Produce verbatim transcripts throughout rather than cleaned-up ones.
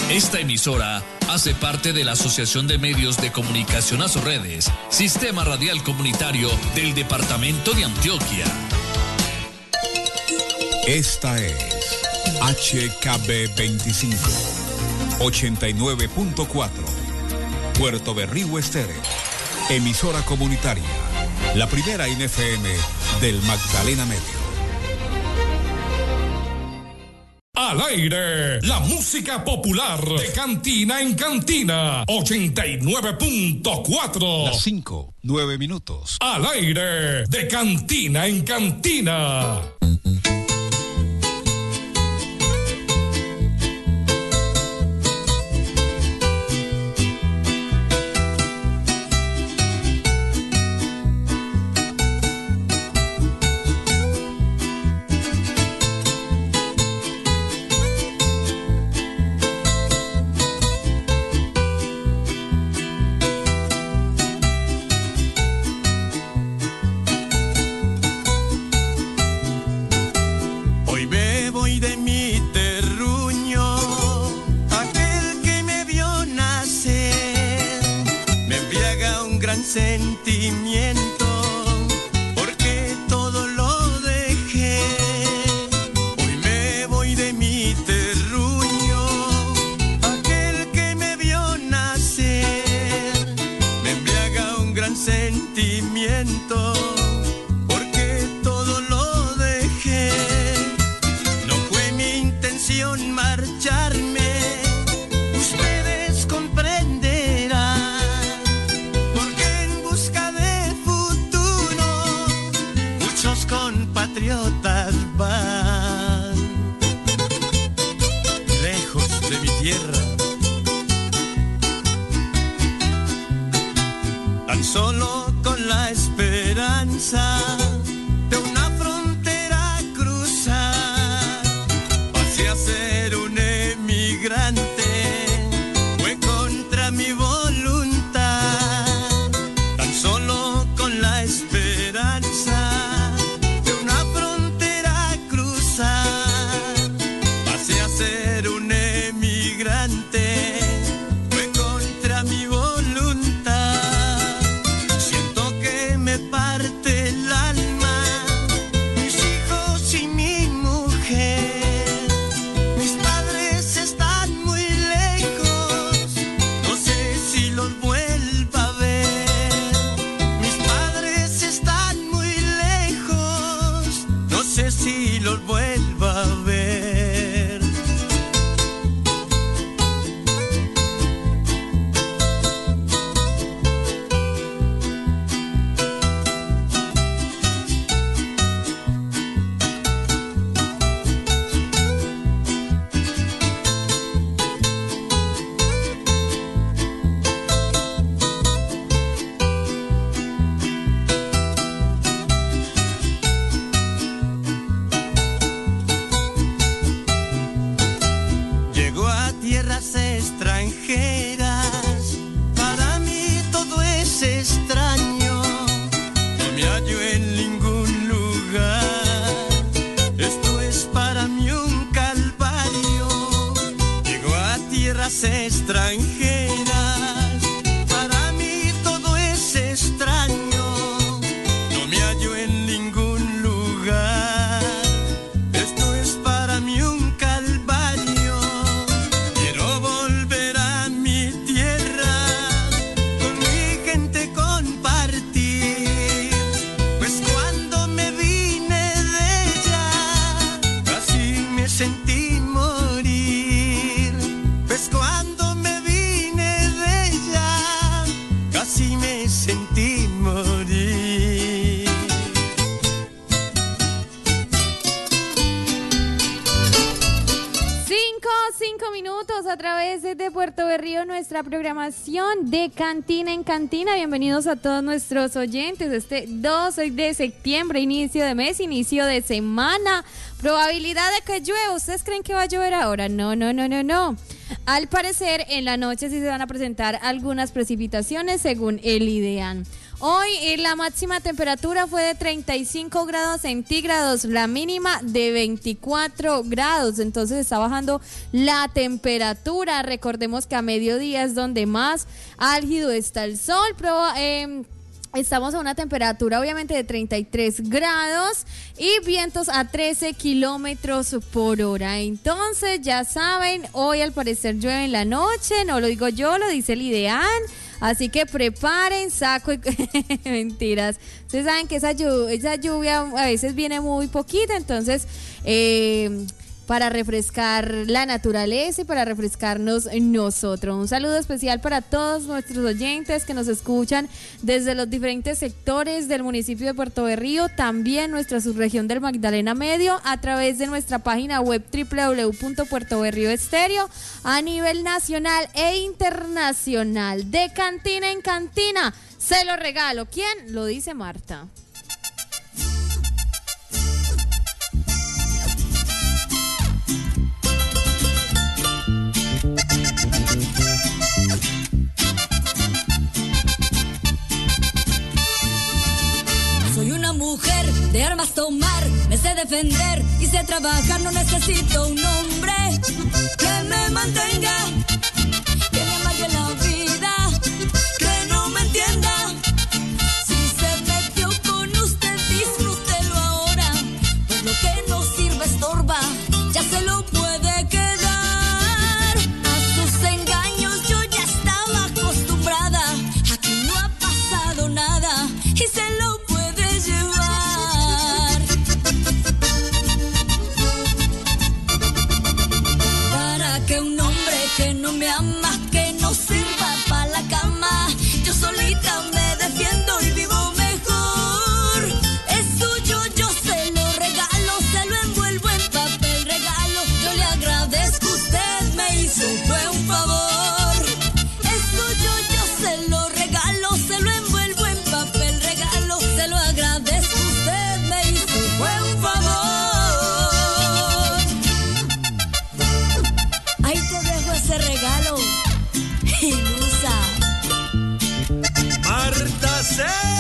Esta emisora hace parte de la Asociación de Medios de Comunicación Asorredes, Sistema Radial Comunitario del Departamento de Antioquia. Esta es H K B veinticinco, ochenta y nueve punto cuatro, Puerto Berrío Estéreo, emisora comunitaria, la primera en F M del Magdalena Medio. Al aire, la música popular de cantina en cantina, ochenta y nueve punto cuatro. Las cinco, nueve minutos. Al aire, de cantina en cantina. Sentimiento, porque todo lo dejé. Hoy me voy de mi terruño, aquel que me vio nacer. Me embriaga un gran sentimiento, porque todo lo dejé. No fue mi intención marcharme, ustedes comprenderán. Compatriotas van lejos de mi tierra, tan solo con la esperanza de una frontera cruzar. Pasé a ser un emigrante, fue contra mi voluntad, tan solo con la esperanza ser un emigrante, fue contra mi voluntad. Siento que me parte el alma, mis hijos y mi mujer. Mis padres están muy lejos, no sé si los vuelva a ver. Mis padres están muy lejos, no sé si los vuelva a ver. Extranjeras, para mí todo es extraño, no me hallo en ningún lugar, esto es para mí un calvario. Llego a tierras extranjeras, para mí todo es extraño, no me hallo en ningún lugar, esto es para mí un calvario. Sentí morir, pues cuando me vine de ella, casi me sentí morir. Cinco, cinco minutos a través de Puerto Berrío, nuestra programación de Cantina en Cantina. Bienvenidos a todos nuestros oyentes. Este dos de septiembre, inicio de mes, inicio de semana. Probabilidad de que llueva. ¿Ustedes creen que va a llover ahora? No, no, no, no, no. Al parecer, en la noche sí se van a presentar algunas precipitaciones según el IDEAN. Hoy eh, la máxima temperatura fue de treinta y cinco grados centígrados, la mínima de veinticuatro grados, entonces está bajando la temperatura. Recordemos que a mediodía es donde más álgido está el sol, pero eh, estamos a una temperatura obviamente de treinta y tres grados y vientos a trece kilómetros por hora. Entonces ya saben, hoy al parecer llueve en la noche, no lo digo yo, lo dice el IDEAN. Así que preparen saco y... Mentiras. Ustedes saben que esa lluvia, esa lluvia a veces viene muy poquita, entonces... Eh, para refrescar la naturaleza y para refrescarnos nosotros. Un saludo especial para todos nuestros oyentes que nos escuchan desde los diferentes sectores del municipio de Puerto Berrío, también nuestra subregión del Magdalena Medio, a través de nuestra página web doble u doble u doble u punto puerto berrío estéreo, a nivel nacional e internacional. De cantina en cantina, se lo regalo. ¿Quién? Lo dice Marta. Soy una mujer de armas tomar, me sé defender y sé trabajar, no necesito un hombre que me mantenga, que me amargue la vida, que no me entienda. Si se metió con usted, disfrútelo ahora, pues lo que no sirve estorba, ya se lo puede quedar. A sus engaños yo ya estaba acostumbrada, aquí no ha pasado nada y se lo llevar. Para que un hombre que no me ama, que no sirva para la cama, yo solita me defiendo y vivo mejor. Es suyo, yo se lo regalo, se lo envuelvo en papel regalo. Yo le agradezco, usted me hizo, fue un favor. Es suyo, yo se lo regalo, se lo envuelvo en papel regalo. Se lo agradezco, usted me hizo, fue un favor. Ahí te dejo ese regalo, ilusa. Marta C.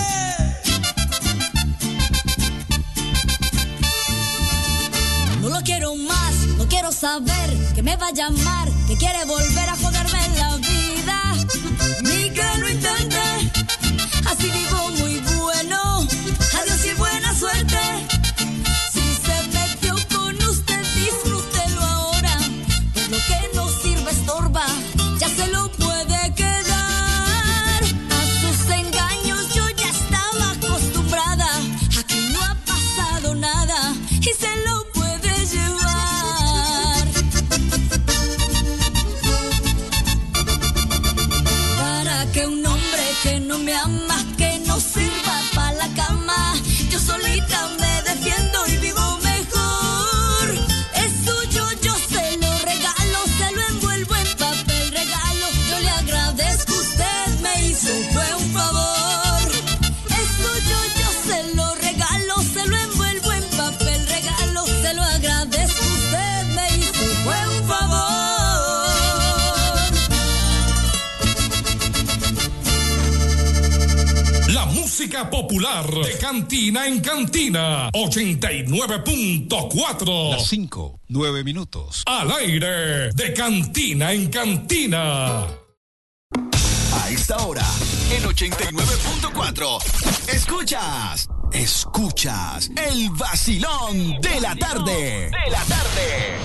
No lo quiero más, no quiero saber que me va a llamar, que quiere volver a joderme la vida. Ni que lo intente, así vivo muy bueno. Adiós y buena suerte. Si se metió con usted, disfrútelo ahora, pues lo que no sirve estorba, ya se lo puede quedar. A sus engaños yo ya estaba acostumbrada, aquí no ha pasado nada y se lo puede llevar. Para que un hombre que no me ama, que no sirva para la cama, yo solita me defiendo y vivo mejor. Es suyo, yo se lo regalo, se lo envuelvo en papel regalo. Yo le agradezco, usted me hizo, fue un favor. Es suyo, yo se lo regalo, se lo envuelvo en papel regalo. Se lo agradezco, usted me hizo, fue un favor. La música popular de cantina en cantina. ochenta y nueve punto cuatro. Las cinco, nueve minutos. Al aire de cantina en cantina. A esta hora, en ochenta y nueve punto cuatro, escuchas, escuchas el vacilón de la tarde. De la tarde.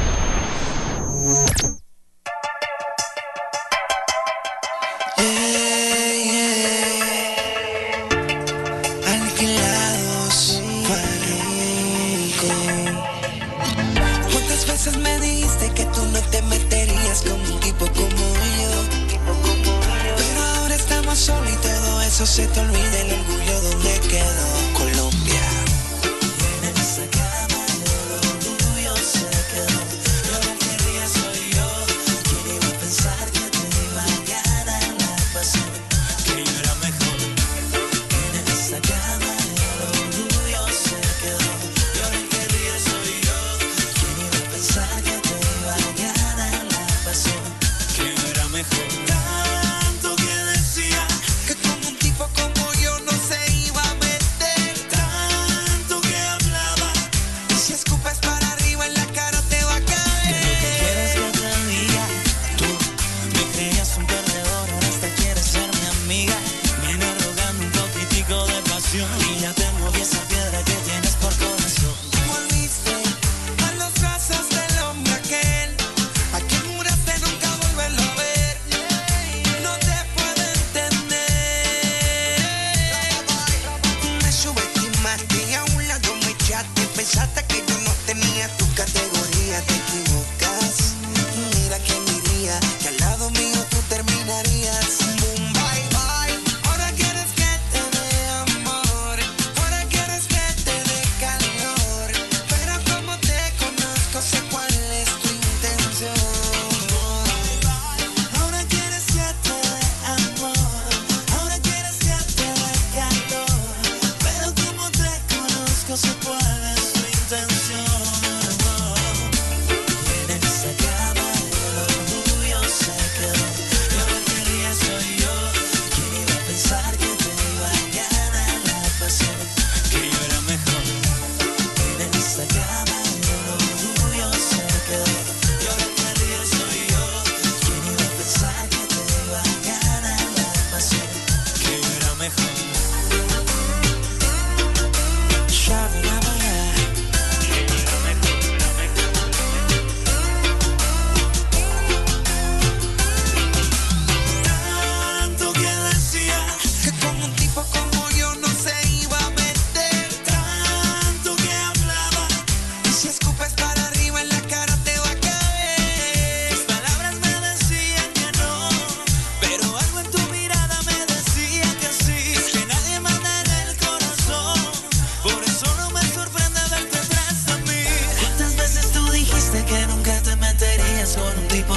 Alquilados ¿cuántas veces me dijiste que tú no te meterías con un tipo como yo? Pero ahora estamos solos y todo eso se te olvida, el orgullo donde quedó. Colombia. En esa cama de lo tuyo se quedó. Yo no querría, soy yo.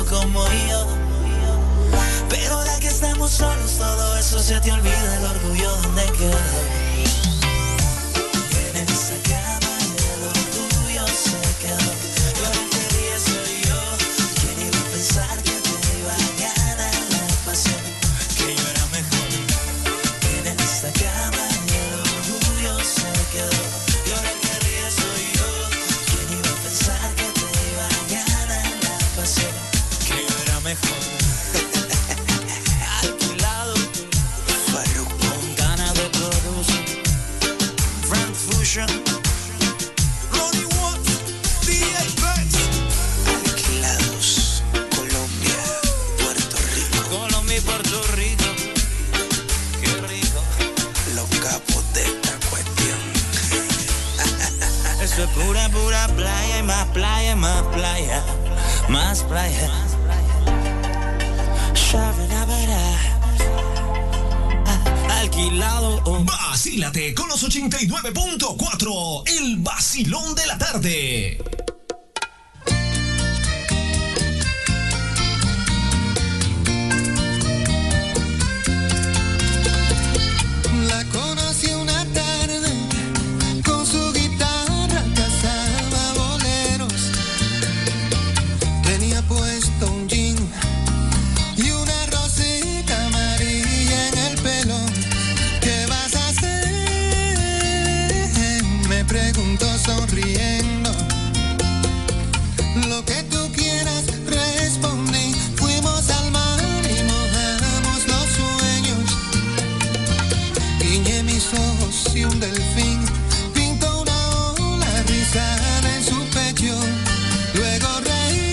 como yo. Pero de que estamos solos, todo eso se te olvida, el orgullo donde quedó. En esa cama el orgullo se quedó. Y ahora el que ríe soy yo. ¿Quién iba a pensar que te iba a ganar la pasión? Que yo era mejor. En esa cama el orgullo se quedó. Y ahora el que ríe soy yo. ¿Quién iba a pensar que te iba a ganar la pasión? Que yo era mejor. Ronnie Watts, D H Benz. Alquilados, Colombia, Puerto Rico. Colombia y Puerto Rico. Qué rico. Los capos de esta cuestión. Eso es pura, pura playa y más playa, más playa, más playa. Alquilado. Vacílate con los ochenta y nueve punto cuatro, el vacilón de la tarde. La conocí una tarde, con su guitarra cantaba boleros. Tenía puesto un jean y una rosita amarilla en el pelo. ¿Qué vas a hacer? Me preguntó sonriendo. Lo que tú quieras, respondí. Fuimos al mar y mojamos los sueños. Guiñé mis ojos y un delfín pintó una ola rizada en su pecho. Luego reí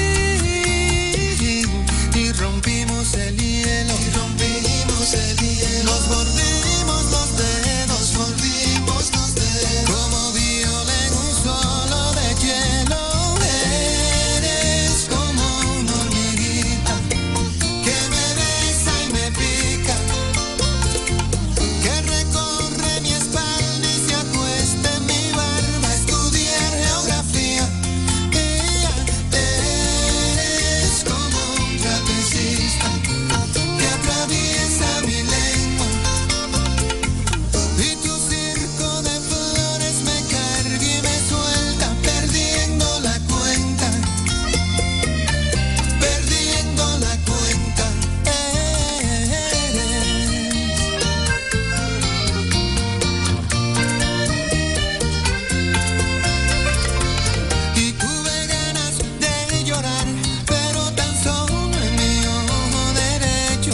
y rompimos el hielo. Y rompimos el hielo. Nos mordimos los dedos, mordimos los dedos. Como viola en un solo de hielo. Eres como una hormiguita que me besa y me pica, que recorre mi espalda y se acuesta en mi barba. Estudié geografía. Ella eres como un trapecista que atraviesa mi lengua. Y tu circo de flores me carga y me suelta, perdiendo la cuenta, perdiendo la cuenta. Eres. Y tuve ganas de llorar, pero tan solo en mi ojo derecho.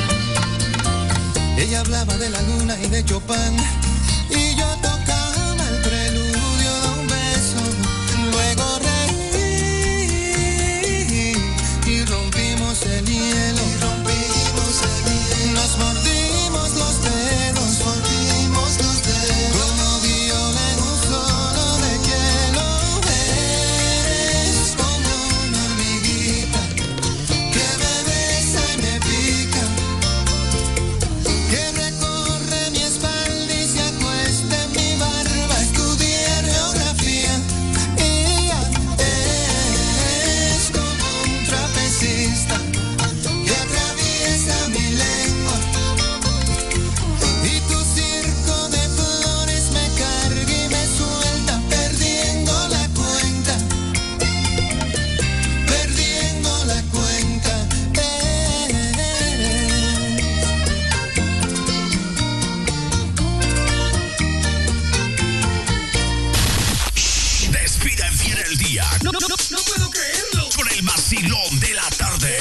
Ella hablaba de la luna y de Chopin, y yo tocaba el preludio de un beso. Luego reí y rompimos el hielo. Y rompimos el hielo. Nos mordimos los dedos, mordimos los dedos. Como viola en un solo de hielo. Eres como una hormiguita que me besa y me pica, que recorre mi espalda y se acuesta en mi barba. Estudié geografía. Ella es como un trapecista que atraviesa mi lengua. Y tu circo de flores me carga y me suelta, perdiendo la cuenta, perdiendo la cuenta. Despida en fiel el día. No, no, no, no puedo creerlo. Con el vacilón de la tarde.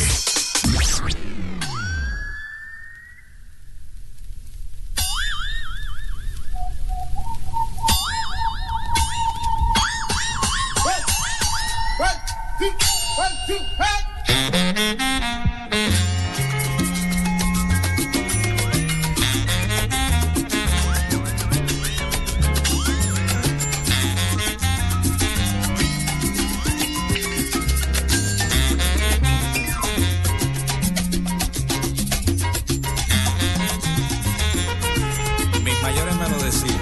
Mis mayores me lo decían.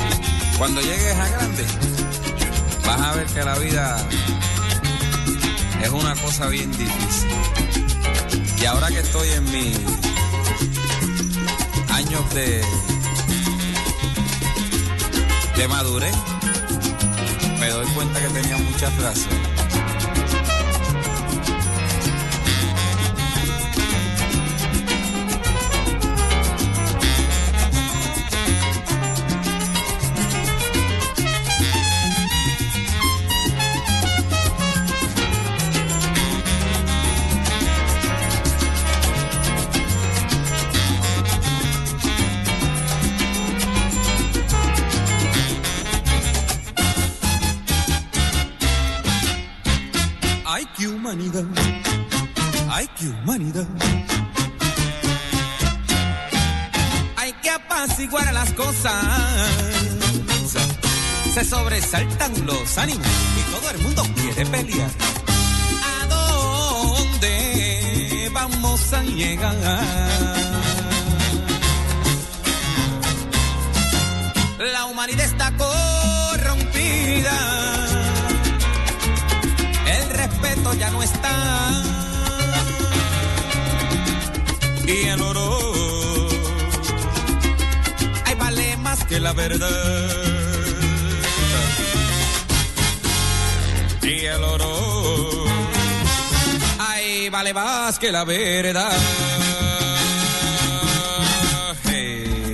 Cuando llegues a grande, vas a ver que la vida es una cosa bien difícil. Y ahora que estoy en mis años de, de madurez, me doy cuenta que tenía muchas razones. Ay, qué humanidad, ay, qué humanidad. Hay que apaciguar las cosas. Se sobresaltan los ánimos y todo el mundo quiere pelear. ¿A dónde vamos a llegar? La humanidad está corrompida. El respeto ya no está. Y el oro, ay, vale más que la verdad. Y el oro, ay, vale más que la verdad. Hey.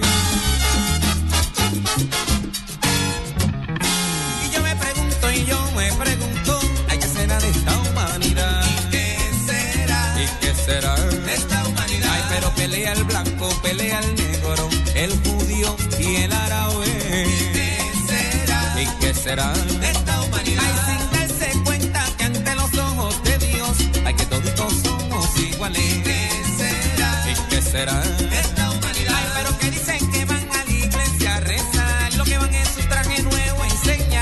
Y yo me pregunto, y yo me pregunto, de esta humanidad. ¿Y qué será? ¿Y qué será? De esta humanidad. Ay, pero pelea el blanco, pelea el negro, el judío y el árabe. ¿Y qué será? ¿Y qué será? De esta humanidad. Ay, sin darse cuenta que ante los ojos de Dios, ay, que toditos somos iguales. ¿Y qué será? ¿Y qué será? De esta humanidad. Ay, pero que dicen que van a la iglesia a rezar, lo que van es su traje nuevo a enseñar.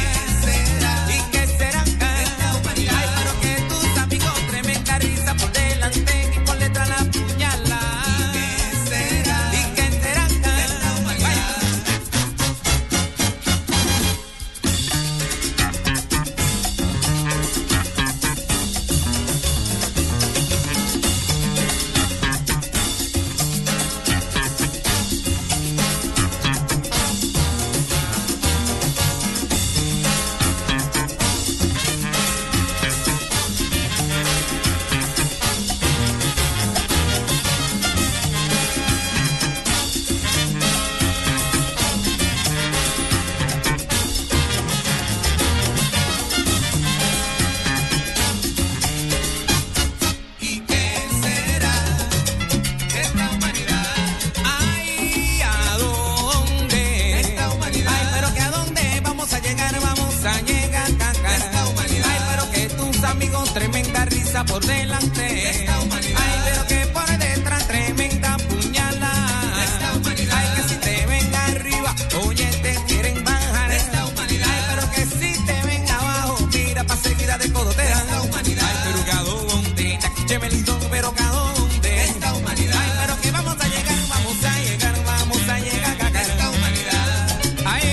Por delante, esta humanidad. Ay, pero que por detrás tremenda puñalada. Esta humanidad. Ay, que si te ven arriba, oye, te quieren bajar. Esta humanidad. Ay, pero que si te ven abajo, mira pa' seguida de codo te dan. Esta humanidad. Ay, pero ¿a dónde? Chemelito, pero ¿a dónde? Esta humanidad. Ay, pero que vamos a llegar, vamos a llegar, vamos a llegar, caca. Esta humanidad. Ay,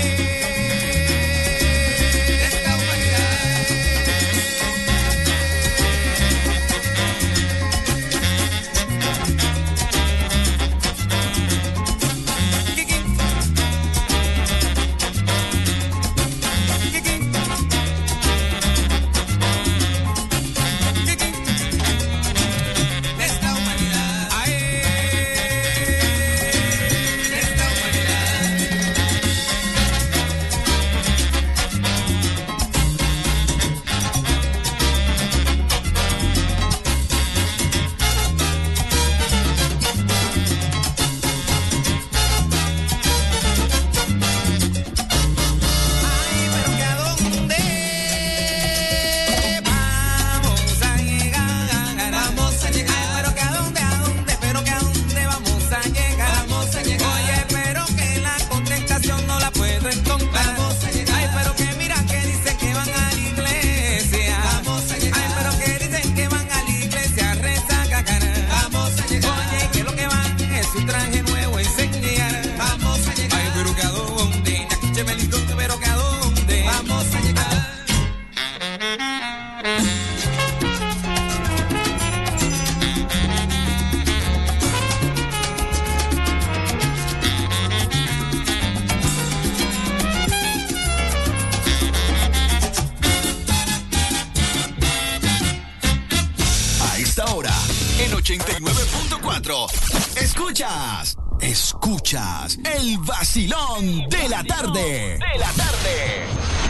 esta humanidad. ochenta y nueve punto cuatro. Escuchas, escuchas el vacilón de la tarde. De la tarde.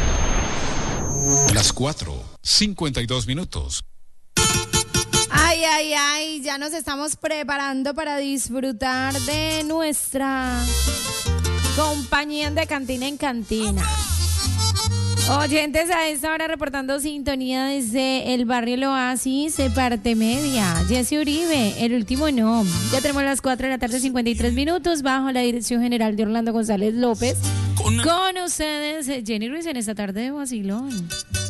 Las cuatro, cincuenta y dos minutos. Ay, ay, ay, ya nos estamos preparando para disfrutar de nuestra compañía de Cantina en Cantina. Oyentes a esta hora reportando sintonía desde el barrio El Oasis, parte media. Jesse Uribe, el último no. Ya tenemos las cuatro de la tarde, cincuenta y tres minutos, bajo la dirección general de Orlando González López. Con, Con ustedes, Jenny Ruiz, en esta tarde de vacilón.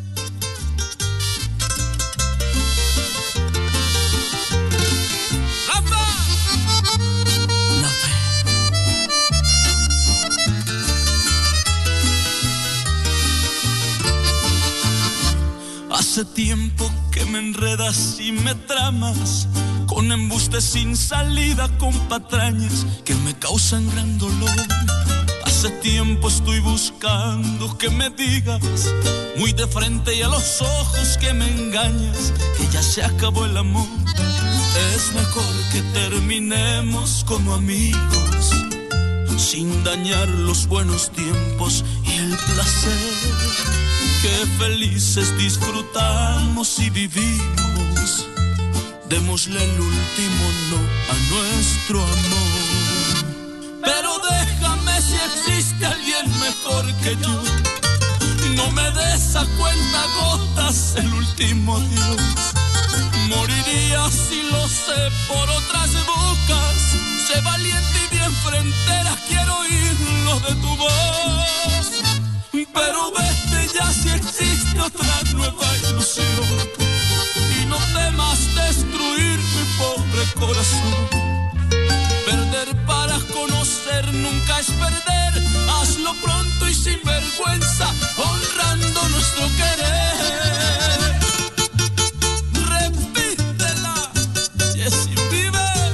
Hace tiempo que me enredas y me tramas con embustes sin salida, con patrañas que me causan gran dolor. Hace tiempo estoy buscando que me digas muy de frente y a los ojos que me engañas que ya se acabó el amor. Es mejor que terminemos como amigos, sin dañar los buenos tiempos y el placer que felices disfrutamos y vivimos. Démosle el último no a nuestro amor. Pero déjame si existe alguien mejor que yo. No me des a cuenta gotas el último adiós. Moriría si lo sé por otras bocas. Sé valiente y bien frentera, quiero oírlo de tu voz. Pero vete ya si existe otra nueva ilusión. Y no temas destruir mi pobre corazón. Perder para conocer nunca es perder. Hazlo pronto y sin vergüenza, honrando nuestro querer. Repítela, Jesse Uribe.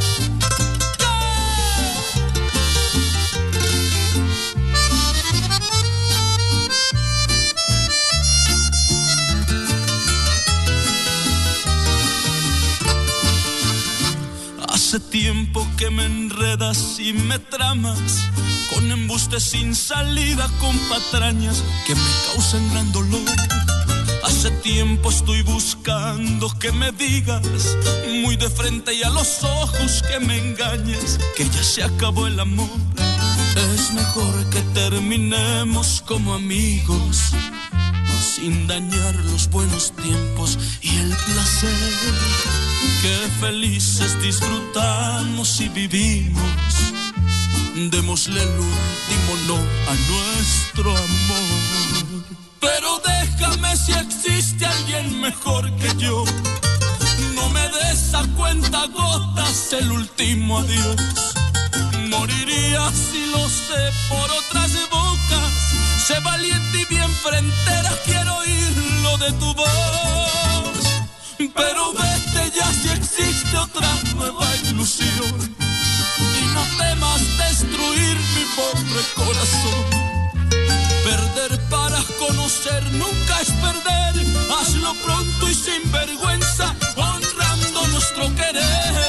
Hace tiempo que me enredas y me tramas con embustes sin salida, con patrañas que me causan gran dolor. Hace tiempo estoy buscando que me digas muy de frente y a los ojos que me engañes que ya se acabó el amor. Es mejor que terminemos como amigos, sin dañar los buenos tiempos y el placer que felices disfrutamos y vivimos. Démosle el último no a nuestro amor. Pero déjame si existe alguien mejor que yo. No me des a cuenta gotas el último adiós. Moriría si lo sé por otras bocas. Sé valiente y bien frentera, quiero oírlo de tu voz. Pero vete ya si existe otra nueva ilusión. Y no temas destruir mi pobre corazón. Perder para conocer nunca es perder. Hazlo pronto y sin vergüenza, honrando nuestro querer.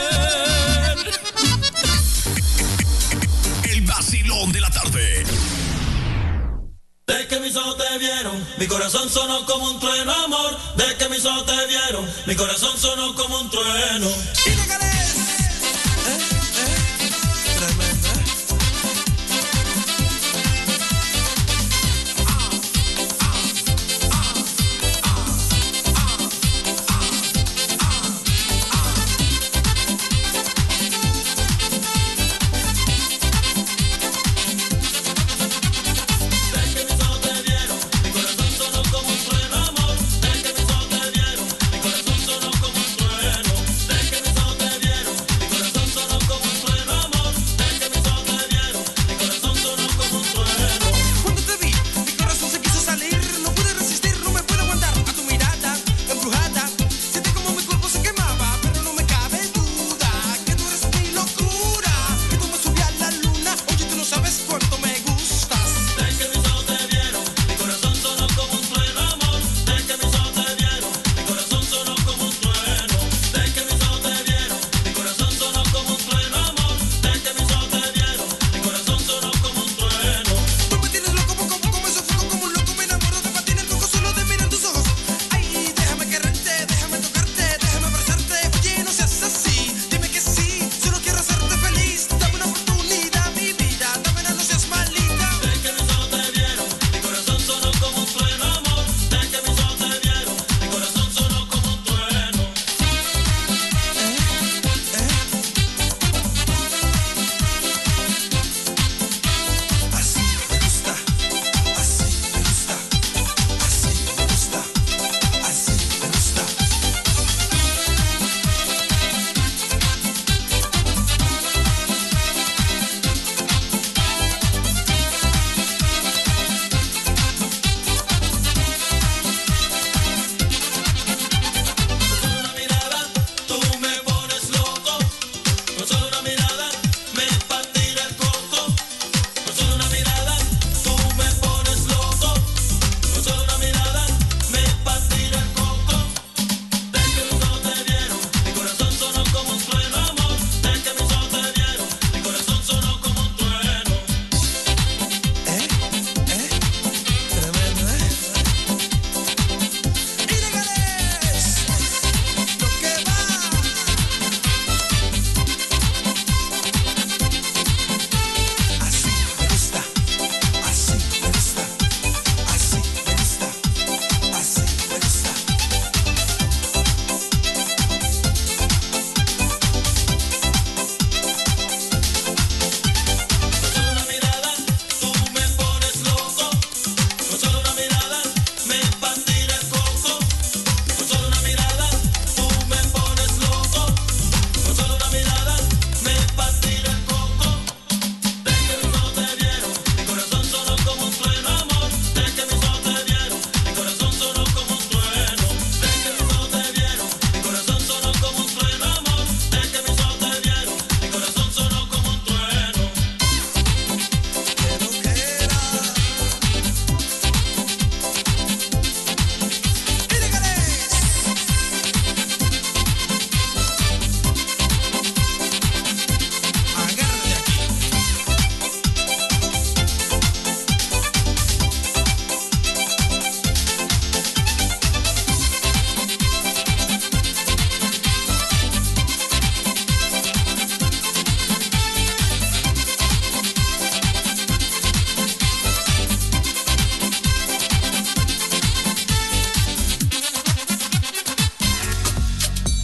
El vacilón de la tarde. De que mis ojos te vieron, mi corazón sonó como un trueno, amor. De que mis ojos te vieron, mi corazón sonó como un trueno. Y déjale. Eh, eh, tremenda. Sonó como un trueno.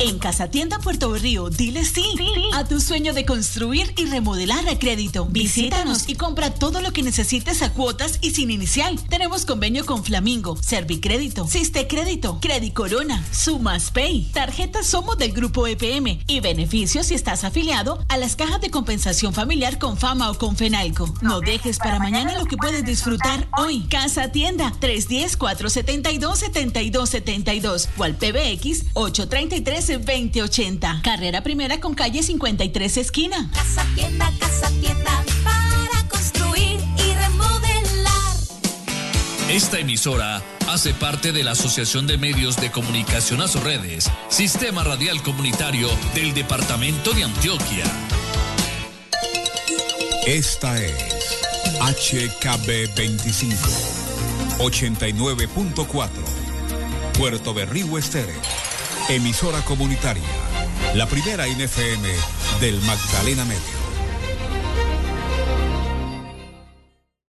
En Casa Tienda Puerto Berrío, dile sí, sí, sí a tu sueño de construir y remodelar a crédito. Visítanos y compra todo lo que necesites a cuotas y sin inicial. Tenemos convenio con Flamingo, Servicrédito, Siste Crédito, Credit Corona, Sumas Pay, tarjetas Somos del Grupo E P M y beneficios si estás afiliado a las cajas de compensación familiar con Fama o con Fenalco. No dejes para mañana lo que puedes disfrutar hoy. Casa Tienda, tres uno cero, cuatro siete dos, siete dos siete dos o al P B X ocho tres tres, dos cero ocho cero. Carrera Primera con calle cincuenta y tres esquina. Casa Tienda, Casa Tienda, para construir y remodelar. Esta emisora hace parte de la Asociación de Medios de Comunicación Azorredes, Sistema Radial Comunitario del Departamento de Antioquia. Esta es H K B veinticinco, ochenta y nueve punto cuatro, Puerto Berrío Estéreo, emisora comunitaria, la primera en F M del Magdalena Medio.